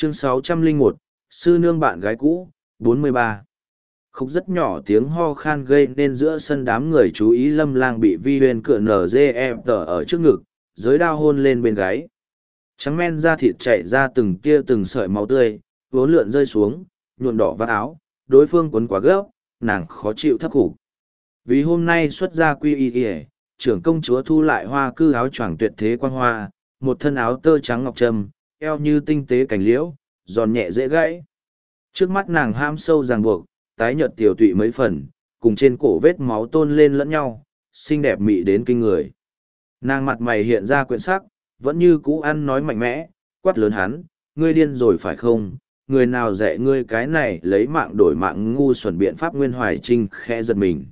Chương 601, Sư Nương bạn gái cũ, 43. Khúc rất nhỏ tiếng ho khan gây nên giữa sân đám người chú ý Lâm Lang bị Vi Huyên cựa NGF tờ ở trước ngực, giới đao hôn lên bên gáy. Trắng men da thịt chảy ra từng tia từng sợi máu tươi, vốn lượn rơi xuống, nhuộm đỏ vạt áo, đối phương quấn quá gấp, nàng khó chịu thấp khủng. Vì hôm nay xuất ra quy y, trưởng công chúa thu lại hoa cư áo choàng tuyệt thế quan hoa, một thân áo tơ trắng ngọc trâm, eo như tinh tế cành liễu, giòn nhẹ dễ gãy. Trước mắt nàng ham sâu ràng buộc, tái nhợt tiểu tụy mấy phần, cùng trên cổ vết máu tôn lên lẫn nhau, xinh đẹp mị đến kinh người. Nàng mặt mày hiện ra quyện sắc, vẫn như cũ ăn nói mạnh mẽ, quát lớn hắn, ngươi điên rồi phải không? Người nào dạy ngươi cái này lấy mạng đổi mạng ngu xuẩn biện pháp. Nguyên Hoài Trinh khẽ giật mình.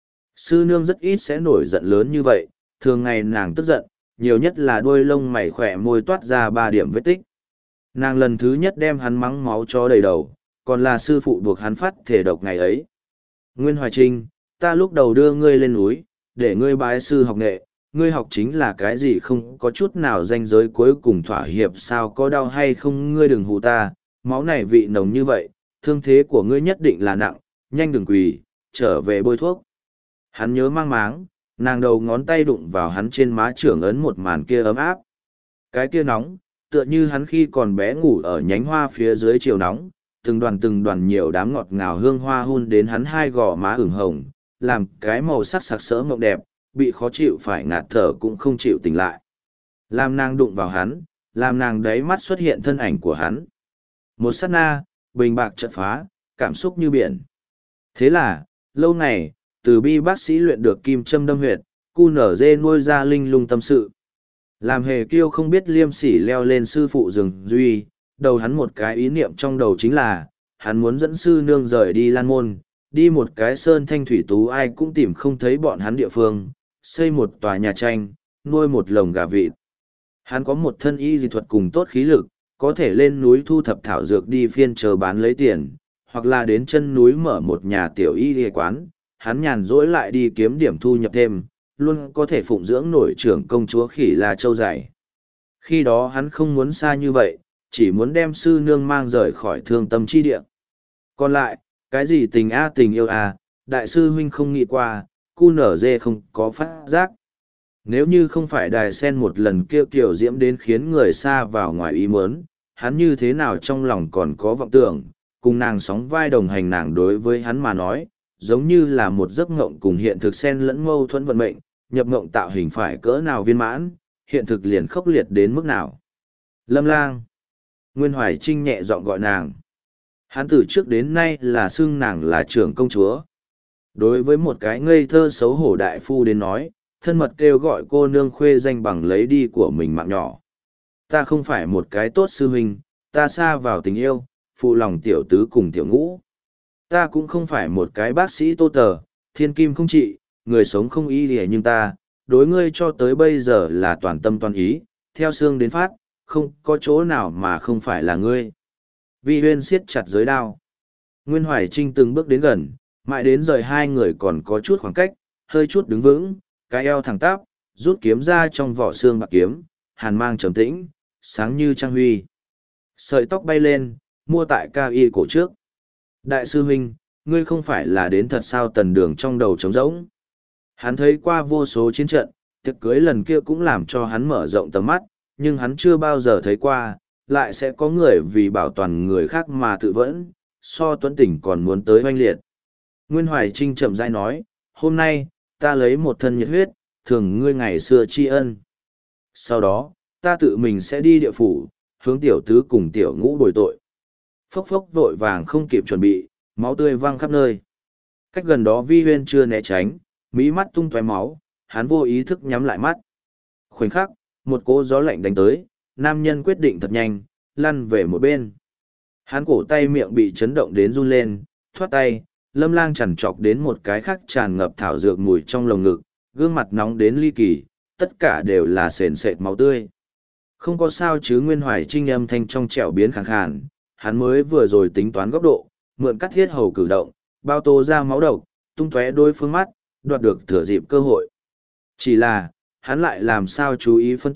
Sư nương rất ít sẽ nổi giận lớn như vậy, thường ngày nàng tức giận, nhiều nhất là đôi lông mày khỏe môi toát ra 3 điểm vết tích. Nàng lần thứ nhất đem hắn mắng máu cho đầy đầu, còn là sư phụ buộc hắn phát thể độc ngày ấy. Nguyên Hoài Trinh, ta lúc đầu đưa ngươi lên núi, để ngươi bái sư học nghệ, ngươi học chính là cái gì không có chút nào ranh giới cuối cùng thỏa hiệp sao có đau hay không ngươi đừng hù ta, máu này vị nồng như vậy, thương thế của ngươi nhất định là nặng, nhanh đừng quỳ, trở về bôi thuốc. Hắn nhớ mang máng, nàng đầu ngón tay đụng vào hắn trên má trưởng ấn một màn kia ấm áp. Cái kia nóng, tựa như hắn khi còn bé ngủ ở nhánh hoa phía dưới chiều nóng, từng đoàn nhiều đám ngọt ngào hương hoa hun đến hắn hai gò má ửng hồng, làm cái màu sắc sặc sỡ mộng đẹp, bị khó chịu phải ngạt thở cũng không chịu tỉnh lại. Làm nàng đụng vào hắn, làm nàng đáy mắt xuất hiện thân ảnh của hắn. Một sát na, bình bạc chợt phá, cảm xúc như biển. Thế là, lâu ngày, từ bi bác sĩ luyện được kim châm đâm huyệt, cu nở dê nuôi ra linh lung tâm sự. Làm hề kiêu không biết liêm sỉ leo lên sư phụ rừng duy, đầu hắn một cái ý niệm trong đầu chính là, hắn muốn dẫn sư nương rời đi Lan Môn, đi một cái sơn thanh thủy tú ai cũng tìm không thấy bọn hắn địa phương, xây một tòa nhà tranh, nuôi một lồng gà vịt. Hắn có một thân y dị thuật cùng tốt khí lực, có thể lên núi thu thập thảo dược đi phiên chờ bán lấy tiền, hoặc là đến chân núi mở một nhà tiểu y y quán, hắn nhàn rỗi lại đi kiếm điểm thu nhập thêm, luôn có thể phụng dưỡng nổi trưởng công chúa Khỉ La Châu dày. Khi đó hắn không muốn xa như vậy, chỉ muốn đem sư nương mang rời khỏi thương tâm chi địa. Còn lại, cái gì tình a tình yêu a, đại sư huynh không nghĩ qua, cu nở dê không có phát giác. Nếu như không phải đài sen một lần kêu kiểu diễm đến khiến người xa vào ngoài ý muốn, hắn như thế nào trong lòng còn có vọng tưởng, cùng nàng sóng vai đồng hành nàng đối với hắn mà nói, giống như là một giấc ngộng cùng hiện thực xen lẫn mâu thuẫn vận mệnh, nhập ngộng tạo hình phải cỡ nào viên mãn, hiện thực liền khốc liệt đến mức nào. Lâm Lang. Nguyên Hoài Trinh nhẹ giọng gọi nàng. Hắn từ trước đến nay là xưng nàng là trưởng công chúa. Đối với một cái ngây thơ xấu hổ đại phu đến nói, thân mật kêu gọi cô nương khuê danh bằng lấy đi của mình mạng nhỏ. Ta không phải một cái tốt sư huynh, ta xa vào tình yêu, phụ lòng tiểu tứ cùng tiểu ngũ. Ta cũng không phải một cái bác sĩ tô tờ, thiên kim không trị, người sống không y lìa nhưng ta, đối ngươi cho tới bây giờ là toàn tâm toàn ý, theo xương đến phát, không có chỗ nào mà không phải là ngươi. Vi Huyên siết chặt giới đao. Nguyên Hoài Trinh từng bước đến gần, mãi đến rời hai người còn có chút khoảng cách, hơi chút đứng vững, cái eo thẳng tắp, rút kiếm ra trong vỏ xương bạc kiếm, hàn mang trầm tĩnh, sáng như trăng huy. Sợi tóc bay lên, mua tại cao y cổ trước. Đại sư huynh, ngươi không phải là đến thật sao? Tần Đường trong đầu trống rỗng. Hắn thấy qua vô số chiến trận, tiệc cưới lần kia cũng làm cho hắn mở rộng tầm mắt, nhưng hắn chưa bao giờ thấy qua, lại sẽ có người vì bảo toàn người khác mà tự vẫn, so Tuấn Tỉnh còn muốn tới oanh liệt. Nguyên Hoài Trinh chậm rãi nói, hôm nay, ta lấy một thân nhiệt huyết, thường ngươi ngày xưa tri ân. Sau đó, ta tự mình sẽ đi địa phủ, hướng tiểu tứ cùng tiểu ngũ bồi tội. Phốc phốc vội vàng không kịp chuẩn bị, máu tươi văng khắp nơi. Cách gần đó Vi Huyên chưa né tránh, mí mắt tung tóe máu, hắn vô ý thức nhắm lại mắt. Khoảnh khắc, một cỗ gió lạnh đánh tới, nam nhân quyết định thật nhanh, lăn về một bên. Hắn cổ tay miệng bị chấn động đến run lên, thoát tay, Lâm Lang chằn chọc đến một cái khác tràn ngập thảo dược mùi trong lồng ngực, gương mặt nóng đến ly kỳ, tất cả đều là sền sệt máu tươi. Không có sao chứ? Nguyên Hoài Trinh âm thanh trong trẻo biến khàn khàn, hắn mới vừa rồi tính toán góc độ, mượn cắt thiết hầu cử động, bao tô ra máu độc, tung tóe đôi phương mắt, đoạt được thừa dịp cơ hội. Chỉ là, hắn lại làm sao chú ý phân tức,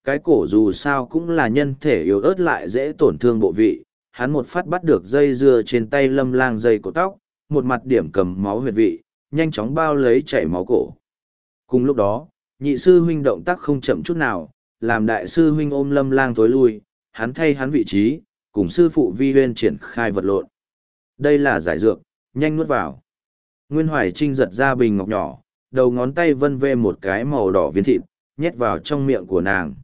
cái cổ dù sao cũng là nhân thể yếu ớt lại dễ tổn thương bộ vị, hắn một phát bắt được dây dưa trên tay Lâm Lang dây cổ tóc, một mặt điểm cầm máu huyệt vị, nhanh chóng bao lấy chảy máu cổ. Cùng lúc đó, nhị sư huynh động tác không chậm chút nào, làm đại sư huynh ôm Lâm Lang tối lui, hắn thay hắn vị trí, cùng sư phụ Vi Huyên triển khai vật lộn. Đây là giải dược, nhanh nuốt vào. Nguyên Hoài Trinh giật ra bình ngọc nhỏ, đầu ngón tay vân vê một cái màu đỏ viên thịt, nhét vào trong miệng của nàng.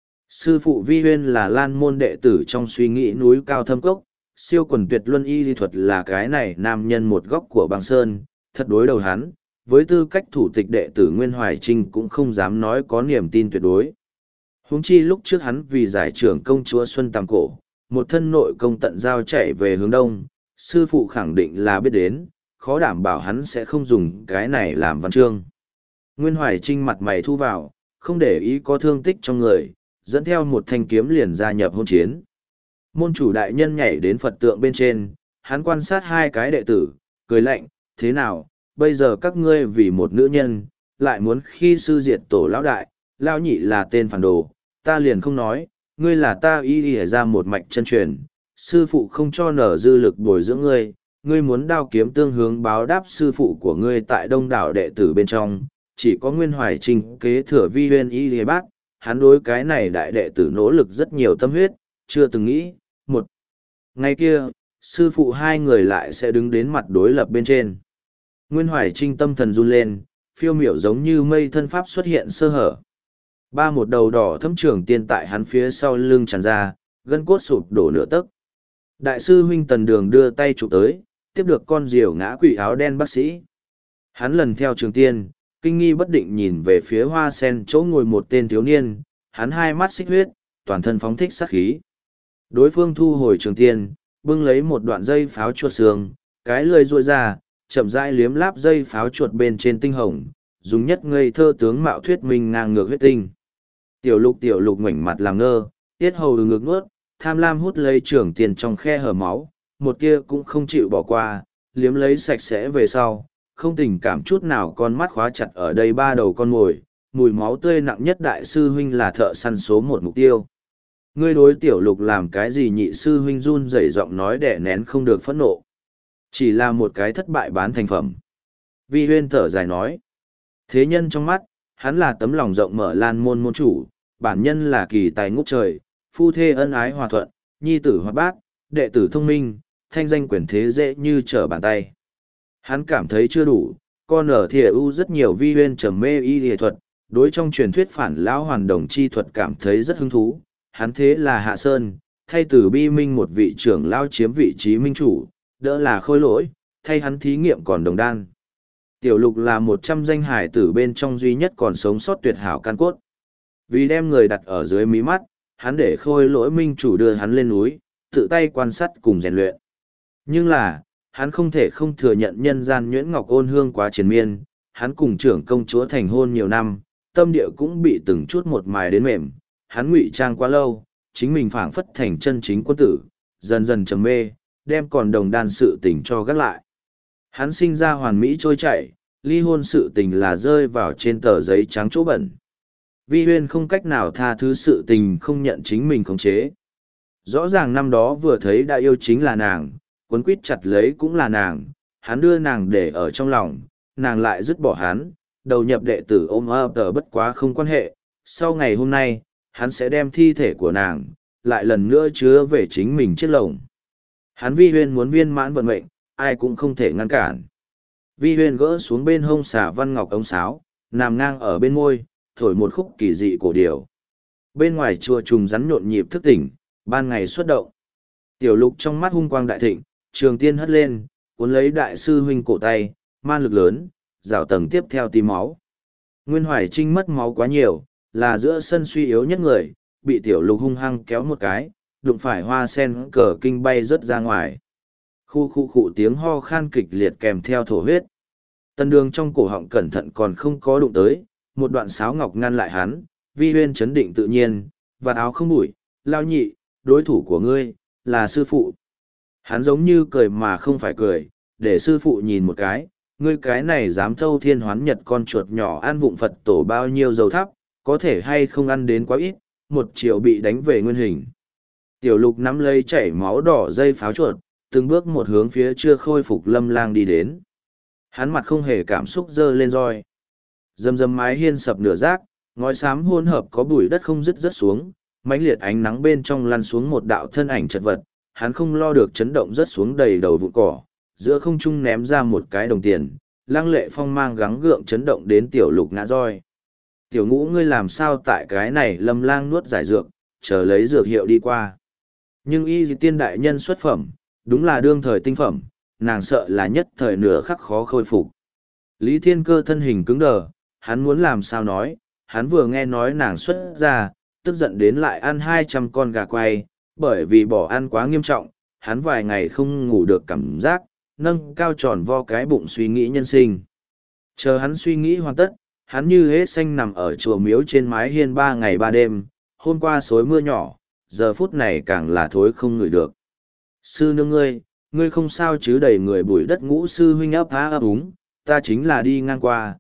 Sư phụ Vi Huyên là lan môn đệ tử trong suy nghĩ núi cao thâm cốc, siêu quần tuyệt luân y lý thuật là cái này nam nhân một góc của băng sơn, thật đối đầu hắn, với tư cách thủ tịch đệ tử Nguyên Hoài Trinh cũng không dám nói có niềm tin tuyệt đối. Huống chi lúc trước hắn vì giải trưởng công chúa Xuân Tam Cổ, một thân nội công tận giao chạy về hướng đông, sư phụ khẳng định là biết đến, khó đảm bảo hắn sẽ không dùng cái này làm văn chương. Nguyên Hoài Trinh mặt mày thu vào, không để ý có thương tích trong người, dẫn theo một thanh kiếm liền gia nhập hôn chiến. Môn chủ đại nhân nhảy đến Phật tượng bên trên, hắn quan sát hai cái đệ tử, cười lạnh, thế nào, bây giờ các ngươi vì một nữ nhân, lại muốn khi sư diệt tổ lão đại, lão nhị là tên phản đồ, ta liền không nói, ngươi là ta y ra một mạch chân truyền, sư phụ không cho nở dư lực bồi dưỡng ngươi, ngươi muốn đao kiếm tương hướng báo đáp sư phụ của ngươi tại đông đảo đệ tử bên trong, chỉ có Nguyên Hoài Trinh kế thừa Vi Huyên y bác, hắn đối cái này đại đệ tử nỗ lực rất nhiều tâm huyết, chưa từng nghĩ, một ngày kia, sư phụ hai người lại sẽ đứng đến mặt đối lập bên trên. Nguyên Hoài Trinh tâm thần run lên, phiêu miểu giống như mây thân pháp xuất hiện sơ hở. Ba một đầu đỏ thâm trưởng tiên tại hắn phía sau lưng tràn ra, gân cốt sụp đổ nửa tấc. Đại sư huynh Tần Đường đưa tay chụp tới, tiếp được con diều ngã quỷ áo đen bác sĩ. Hắn lần theo trường tiên, kinh nghi bất định nhìn về phía hoa sen chỗ ngồi một tên thiếu niên, hắn hai mắt xích huyết, toàn thân phóng thích sát khí. Đối phương thu hồi trường tiên, bưng lấy một đoạn dây pháo chuột xương, cái lưỡi ruội ra, chậm rãi liếm láp dây pháo chuột bên trên tinh hồng, dùng nhất ngây thơ tướng mạo thuyết minh ngang ngược huyết tinh. Tiểu lục ngoảnh mặt làm ngơ, tiết hầu ngược nuốt, tham lam hút lấy trường tiền trong khe hở máu, một tia cũng không chịu bỏ qua, liếm lấy sạch sẽ về sau, không tình cảm chút nào con mắt khóa chặt ở đây ba đầu con mồi, mùi máu tươi nặng nhất đại sư huynh là thợ săn số một mục tiêu. Ngươi đối tiểu lục làm cái gì nhị sư huynh run rẩy giọng nói đẻ nén không được phẫn nộ. Chỉ là một cái thất bại bán thành phẩm. Vi Huyên thở dài nói. Thế nhân trong mắt, hắn là tấm lòng rộng mở lan môn môn chủ, bản nhân là kỳ tài ngút trời, phu thê ân ái hòa thuận, nhi tử hoạt bát, đệ tử thông minh, thanh danh quyền thế dễ như trở bàn tay. Hắn cảm thấy chưa đủ, con ở thìa u rất nhiều Vi Huyên trầm mê y y thuật, đối trong truyền thuyết phản lão hoàn đồng chi thuật cảm thấy rất hứng thú. Hắn thế là hạ sơn, thay từ bi minh một vị trưởng lao chiếm vị trí minh chủ, đỡ là khôi lỗi, thay hắn thí nghiệm còn đồng đan. Tiểu lục là 100 danh hải tử bên trong duy nhất còn sống sót tuyệt hảo căn cốt. Vì đem người đặt ở dưới mí mắt, hắn để khôi lỗi minh chủ đưa hắn lên núi, tự tay quan sát cùng rèn luyện. Nhưng là, hắn không thể không thừa nhận nhân gian nhuyễn ngọc ôn hương quá triền miên, hắn cùng trưởng công chúa thành hôn nhiều năm, tâm địa cũng bị từng chút một mài đến mềm, hắn ngụy trang quá lâu, chính mình phảng phất thành chân chính quân tử, dần dần trầm mê, đem còn đồng đan sự tình cho gác lại. Hắn sinh ra hoàn mỹ trôi chảy, ly hôn sự tình là rơi vào trên tờ giấy trắng chỗ bẩn. Vi Huyên không cách nào tha thứ sự tình không nhận chính mình khống chế. Rõ ràng năm đó vừa thấy đã yêu chính là nàng, quấn quýt chặt lấy cũng là nàng, hắn đưa nàng để ở trong lòng, nàng lại dứt bỏ hắn, đầu nhập đệ tử ôm ấp tờ bất quá không quan hệ. Sau ngày hôm nay, hắn sẽ đem thi thể của nàng, lại lần nữa chứa về chính mình chiếc lồng. Hắn Vi Huyên muốn viên mãn vận mệnh, ai cũng không thể ngăn cản. Vi Huyên gỡ xuống bên hông xà văn ngọc ống sáo, nằm ngang ở bên môi, thổi một khúc kỳ dị cổ điệu. Bên ngoài chùa trùng rắn nhộn nhịp thức tỉnh, ban ngày xuất động. Tiểu lục trong mắt hung quang đại thịnh, trường tiên hất lên, cuốn lấy đại sư huynh cổ tay, man lực lớn, rào tầng tiếp theo tí máu. Nguyên Hoài Trinh mất máu quá nhiều, là giữa sân suy yếu nhất người, bị tiểu lục hung hăng kéo một cái, đụng phải hoa sen cờ kinh bay rớt ra ngoài. Khu tiếng ho khan kịch liệt kèm theo thổ huyết. Tần Đường trong cổ họng cẩn thận còn không có đụng tới, một đoạn sáo ngọc ngăn lại hắn, Vi Huyên chấn định tự nhiên, vạt áo không bụi, lao nhị, đối thủ của ngươi, là sư phụ. Hắn giống như cười mà không phải cười, để sư phụ nhìn một cái, ngươi cái này dám thâu thiên hoán nhật con chuột nhỏ ăn vụng Phật tổ bao nhiêu dầu thắp, có thể hay không ăn đến quá ít, một chiều bị đánh về nguyên hình. Tiểu Lục nắm lấy chảy máu đỏ dây pháo chuột, từng bước một hướng phía chưa khôi phục Lâm Lang đi đến. Hắn mặt không hề cảm xúc giơ lên roi. Dầm dầm mái hiên sập nửa rác, ngói xám hỗn hợp có bụi đất không dứt rớt xuống, mãnh liệt ánh nắng bên trong lăn xuống một đạo thân ảnh chật vật, hắn không lo được chấn động rớt xuống đầy đầu vụn cỏ, giữa không trung ném ra một cái đồng tiền, lăng lệ phong mang gắng gượng chấn động đến Tiểu Lục ngã roi. Tiểu Ngũ, ngươi làm sao tại cái này? Lâm Lang nuốt giải dược, chờ lấy dược hiệu đi qua. Nhưng y tiên đại nhân xuất phẩm, đúng là đương thời tinh phẩm, nàng sợ là nhất thời nửa khắc khó khôi phục. Lý Thiên Cơ thân hình cứng đờ, hắn muốn làm sao nói, hắn vừa nghe nói nàng xuất ra, tức giận đến lại ăn 200 con gà quay, bởi vì bỏ ăn quá nghiêm trọng, hắn vài ngày không ngủ được cảm giác, nâng cao tròn vo cái bụng suy nghĩ nhân sinh. Chờ hắn suy nghĩ hoàn tất, hắn như hết xanh nằm ở chùa miếu trên mái hiên 3 ngày 3 đêm, hôm qua xối mưa nhỏ, giờ phút này càng là thối không ngửi được. Sư nương ngươi không sao chứ? Đầy người bụi đất. Ngũ sư huynh ấp há ấp úng, ta chính là đi ngang qua,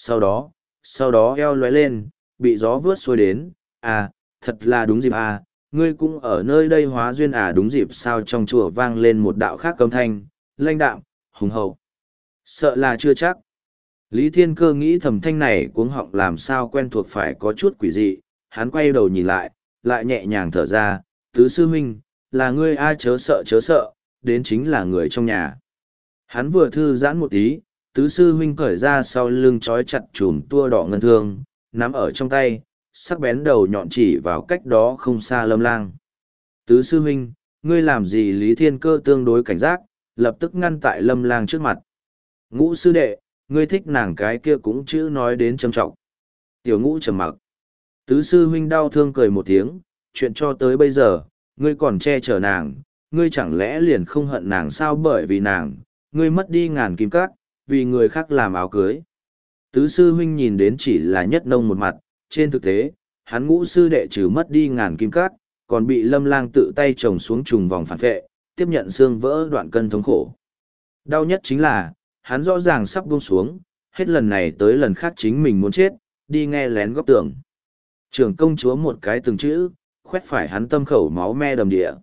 sau đó eo lóe lên, bị gió vướt xuôi đến, à, thật là đúng dịp à, ngươi cũng ở nơi đây hóa duyên à? Đúng dịp sao? Trong chùa vang lên một đạo khác âm thanh, lãnh đạm, hùng hậu. Sợ là chưa chắc. Lý Thiên Cơ nghĩ thầm, thanh này cuống họng làm sao quen thuộc, phải có chút quỷ dị, hắn quay đầu nhìn lại nhẹ nhàng thở ra, tứ sư huynh, là ngươi ai? Chớ sợ, đến chính là người trong nhà. Hắn vừa thư giãn một tí, tứ sư huynh cởi ra sau lưng trói chặt chùm tua đỏ ngân thương, nắm ở trong tay, sắc bén đầu nhọn chỉ vào cách đó không xa Lâm Lang. Tứ sư huynh, ngươi làm gì? Lý Thiên Cơ tương đối cảnh giác, lập tức ngăn tại Lâm Lang trước mặt. Ngũ sư đệ, ngươi thích nàng cái kia cũng chữ nói đến trầm trọng. Tiểu Ngũ trầm mặc. Tứ sư huynh đau thương cười một tiếng, chuyện cho tới bây giờ, ngươi còn che chở nàng, ngươi chẳng lẽ liền không hận nàng sao? Bởi vì nàng, ngươi mất đi ngàn kim cát, vì người khác làm áo cưới. Tứ sư huynh nhìn đến chỉ là nhất nông một mặt, trên thực tế, hắn Ngũ sư đệ trừ mất đi ngàn kim cát, còn bị Lâm Lang tự tay trồng xuống trùng vòng phản vệ, tiếp nhận xương vỡ đoạn cân thống khổ. Đau nhất chính là, hắn rõ ràng sắp buông xuống, hết lần này tới lần khác chính mình muốn chết, đi nghe lén góc tường. Trưởng công chúa một cái từng chữ, khoét phải hắn tâm khẩu máu me đầm địa.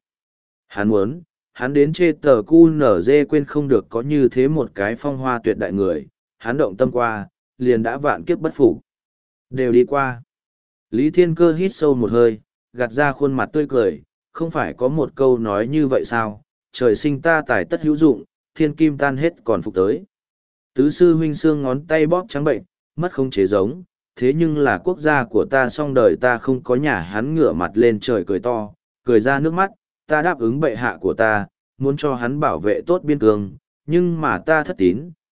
Hắn đến chê tờ cu nở dê quên không được có như thế một cái phong hoa tuyệt đại người, hắn động tâm qua, liền đã vạn kiếp bất phục. Đều đi qua. Lý Thiên Cơ hít sâu một hơi, gạt ra khuôn mặt tươi cười, không phải có một câu nói như vậy sao? Trời sinh ta tài tất hữu dụng, thiên kim tan hết còn phục tới. Tứ sư huynh xương ngón tay bóp trắng bệnh, mất không chế giống, thế nhưng là quốc gia của ta, song đời ta không có nhà. Hắn ngửa mặt lên trời cười to, cười ra nước mắt, ta đáp ứng bệ hạ của ta, muốn cho hắn bảo vệ tốt biên cương, nhưng mà ta thất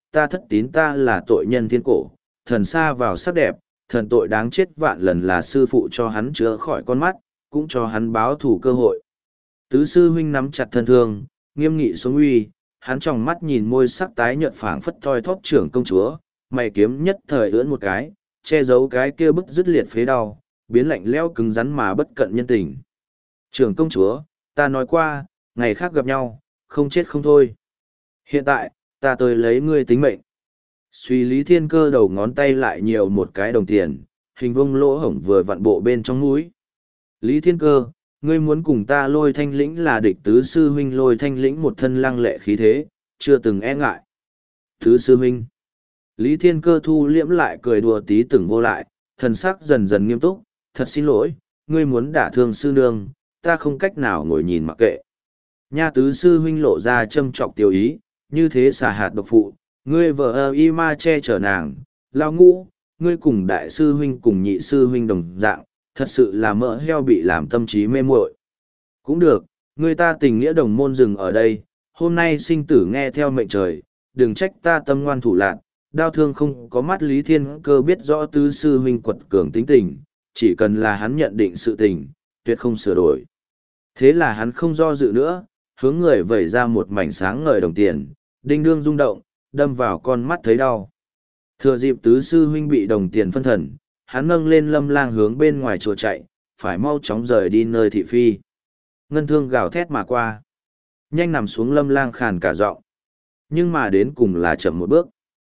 tín, ta là tội nhân thiên cổ, thần xa vào sắc đẹp, thần tội đáng chết vạn lần, là sư phụ cho hắn chữa khỏi con mắt, cũng cho hắn báo thù cơ hội. Tứ sư huynh nắm chặt thân thương, nghiêm nghị xuống uy, hắn tròng mắt nhìn môi sắc tái nhợt phảng phất thoi thóp trưởng công chúa, mày kiếm nhất thời ưỡn một cái, che giấu cái kia bức dứt liệt phế đau, biến lạnh lẽo cứng rắn mà bất cận nhân tình. Trưởng công chúa, ta nói qua, ngày khác gặp nhau, không chết không thôi. Hiện tại, ta tới lấy ngươi tính mệnh. Suy Lý Thiên Cơ đầu ngón tay lại nhiều một cái đồng tiền, hình vuông lỗ hổng vừa vặn bộ bên trong mũi. Lý Thiên Cơ, ngươi muốn cùng ta Lôi Thanh Lĩnh là địch? Tứ sư huynh Lôi Thanh Lĩnh một thân lăng lệ khí thế, chưa từng e ngại. Tứ sư huynh. Lý Thiên Cơ thu liễm lại cười đùa tí từng vô lại, thần sắc dần dần nghiêm túc, thật xin lỗi, ngươi muốn đả thương sư nương, ta không cách nào ngồi nhìn mặc kệ. Nha. Tứ sư huynh lộ ra châm trọc tiêu ý, như thế xả hạt độc phụ, ngươi vợ y ma che chở nàng, lao Ngũ, ngươi cùng đại sư huynh cùng nhị sư huynh đồng dạng, thật sự là mỡ heo bị làm tâm trí mê muội. Cũng được, ngươi ta tình nghĩa đồng môn dừng ở đây, hôm nay sinh tử nghe theo mệnh trời, đừng trách ta tâm ngoan thủ lạn, đau thương không có mắt. Lý Thiên Cơ biết rõ tứ sư huynh quật cường tính tình, chỉ cần là hắn nhận định sự tình, tuyệt không sửa đổi. Thế là hắn không do dự nữa, hướng người vẩy ra một mảnh sáng ngời đồng tiền, đinh đương rung động, đâm vào con mắt thấy đau. Thừa dịp tứ sư huynh bị đồng tiền phân thần, hắn nâng lên Lâm Lang hướng bên ngoài chùa chạy, phải mau chóng rời đi nơi thị phi. Ngân thương gào thét mà qua. Nhanh nằm xuống. Lâm Lang khàn cả giọng. Nhưng mà đến cùng là chậm một bước.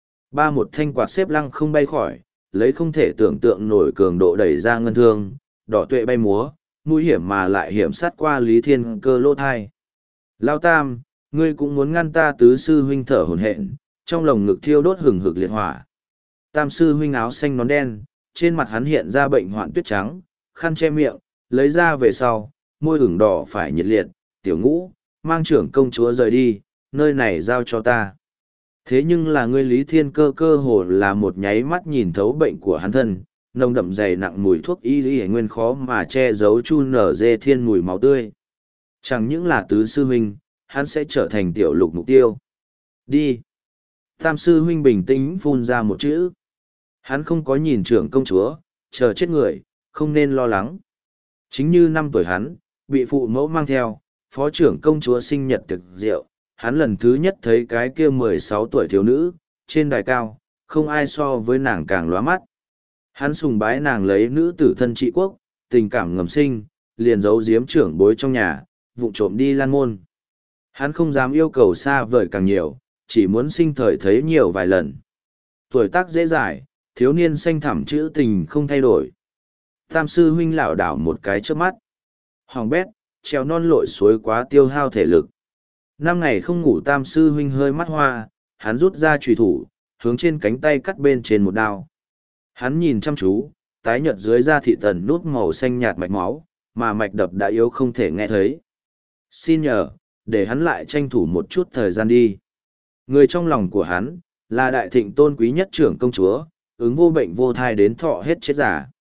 Một thanh quạt xếp lăng không bay khỏi, lấy không thể tưởng tượng nổi cường độ đẩy ra ngân thương, đỏ tuệ bay múa, nguy hiểm mà lại hiểm sát qua Lý Thiên Cơ lỗ thai. Lao Tam, ngươi cũng muốn ngăn ta tứ sư huynh thở hổn hển, trong lồng ngực thiêu đốt hừng hực liệt hỏa. Tam sư huynh áo xanh nón đen, trên mặt hắn hiện ra bệnh hoạn tuyết trắng, khăn che miệng, lấy ra về sau, môi ửng đỏ phải nhiệt liệt, tiểu ngũ, mang trưởng công chúa rời đi, nơi này giao cho ta. Thế nhưng là ngươi Lý Thiên Cơ cơ hồ là một nháy mắt nhìn thấu bệnh của hắn thân, nồng đậm dày nặng mùi thuốc y lý nguyên khó mà che giấu chu nở dê thiên mùi máu tươi. Chẳng những là tứ sư huynh, hắn sẽ trở thành tiểu lục mục tiêu. Đi. Tam sư huynh bình tĩnh phun ra một chữ. Hắn không có nhìn trưởng công chúa, chờ chết người, không nên lo lắng. Chính như 5 tuổi hắn, bị phụ mẫu mang theo, phó trưởng công chúa sinh nhật thực rượu, hắn lần thứ nhất thấy cái kia 16 tuổi thiếu nữ, trên đài cao, không ai so với nàng càng lóa mắt. Hắn sùng bái nàng lấy nữ tử thân trị quốc, tình cảm ngầm sinh, liền giấu giếm trưởng bối trong nhà, vụng trộm đi lan môn. Hắn không dám yêu cầu xa vời càng nhiều, chỉ muốn sinh thời thấy nhiều vài lần. Tuổi tác dễ dãi, thiếu niên xanh thẳm chữ tình không thay đổi. Tam sư huynh lảo đảo một cái trước mắt. Hoàng bét, treo non lội suối quá tiêu hao thể lực. 5 ngày không ngủ tam sư huynh hơi mắt hoa, hắn rút ra chùy thủ, hướng trên cánh tay cắt bên trên một đao. Hắn nhìn chăm chú, tái nhợt dưới da thị tần nút màu xanh nhạt mạch máu, mà mạch đập đã yếu không thể nghe thấy. Xin nhờ, để hắn lại tranh thủ một chút thời gian đi. Người trong lòng của hắn, là đại thịnh tôn quý nhất trưởng công chúa, ứng vô bệnh vô thai đến thọ hết chết giả.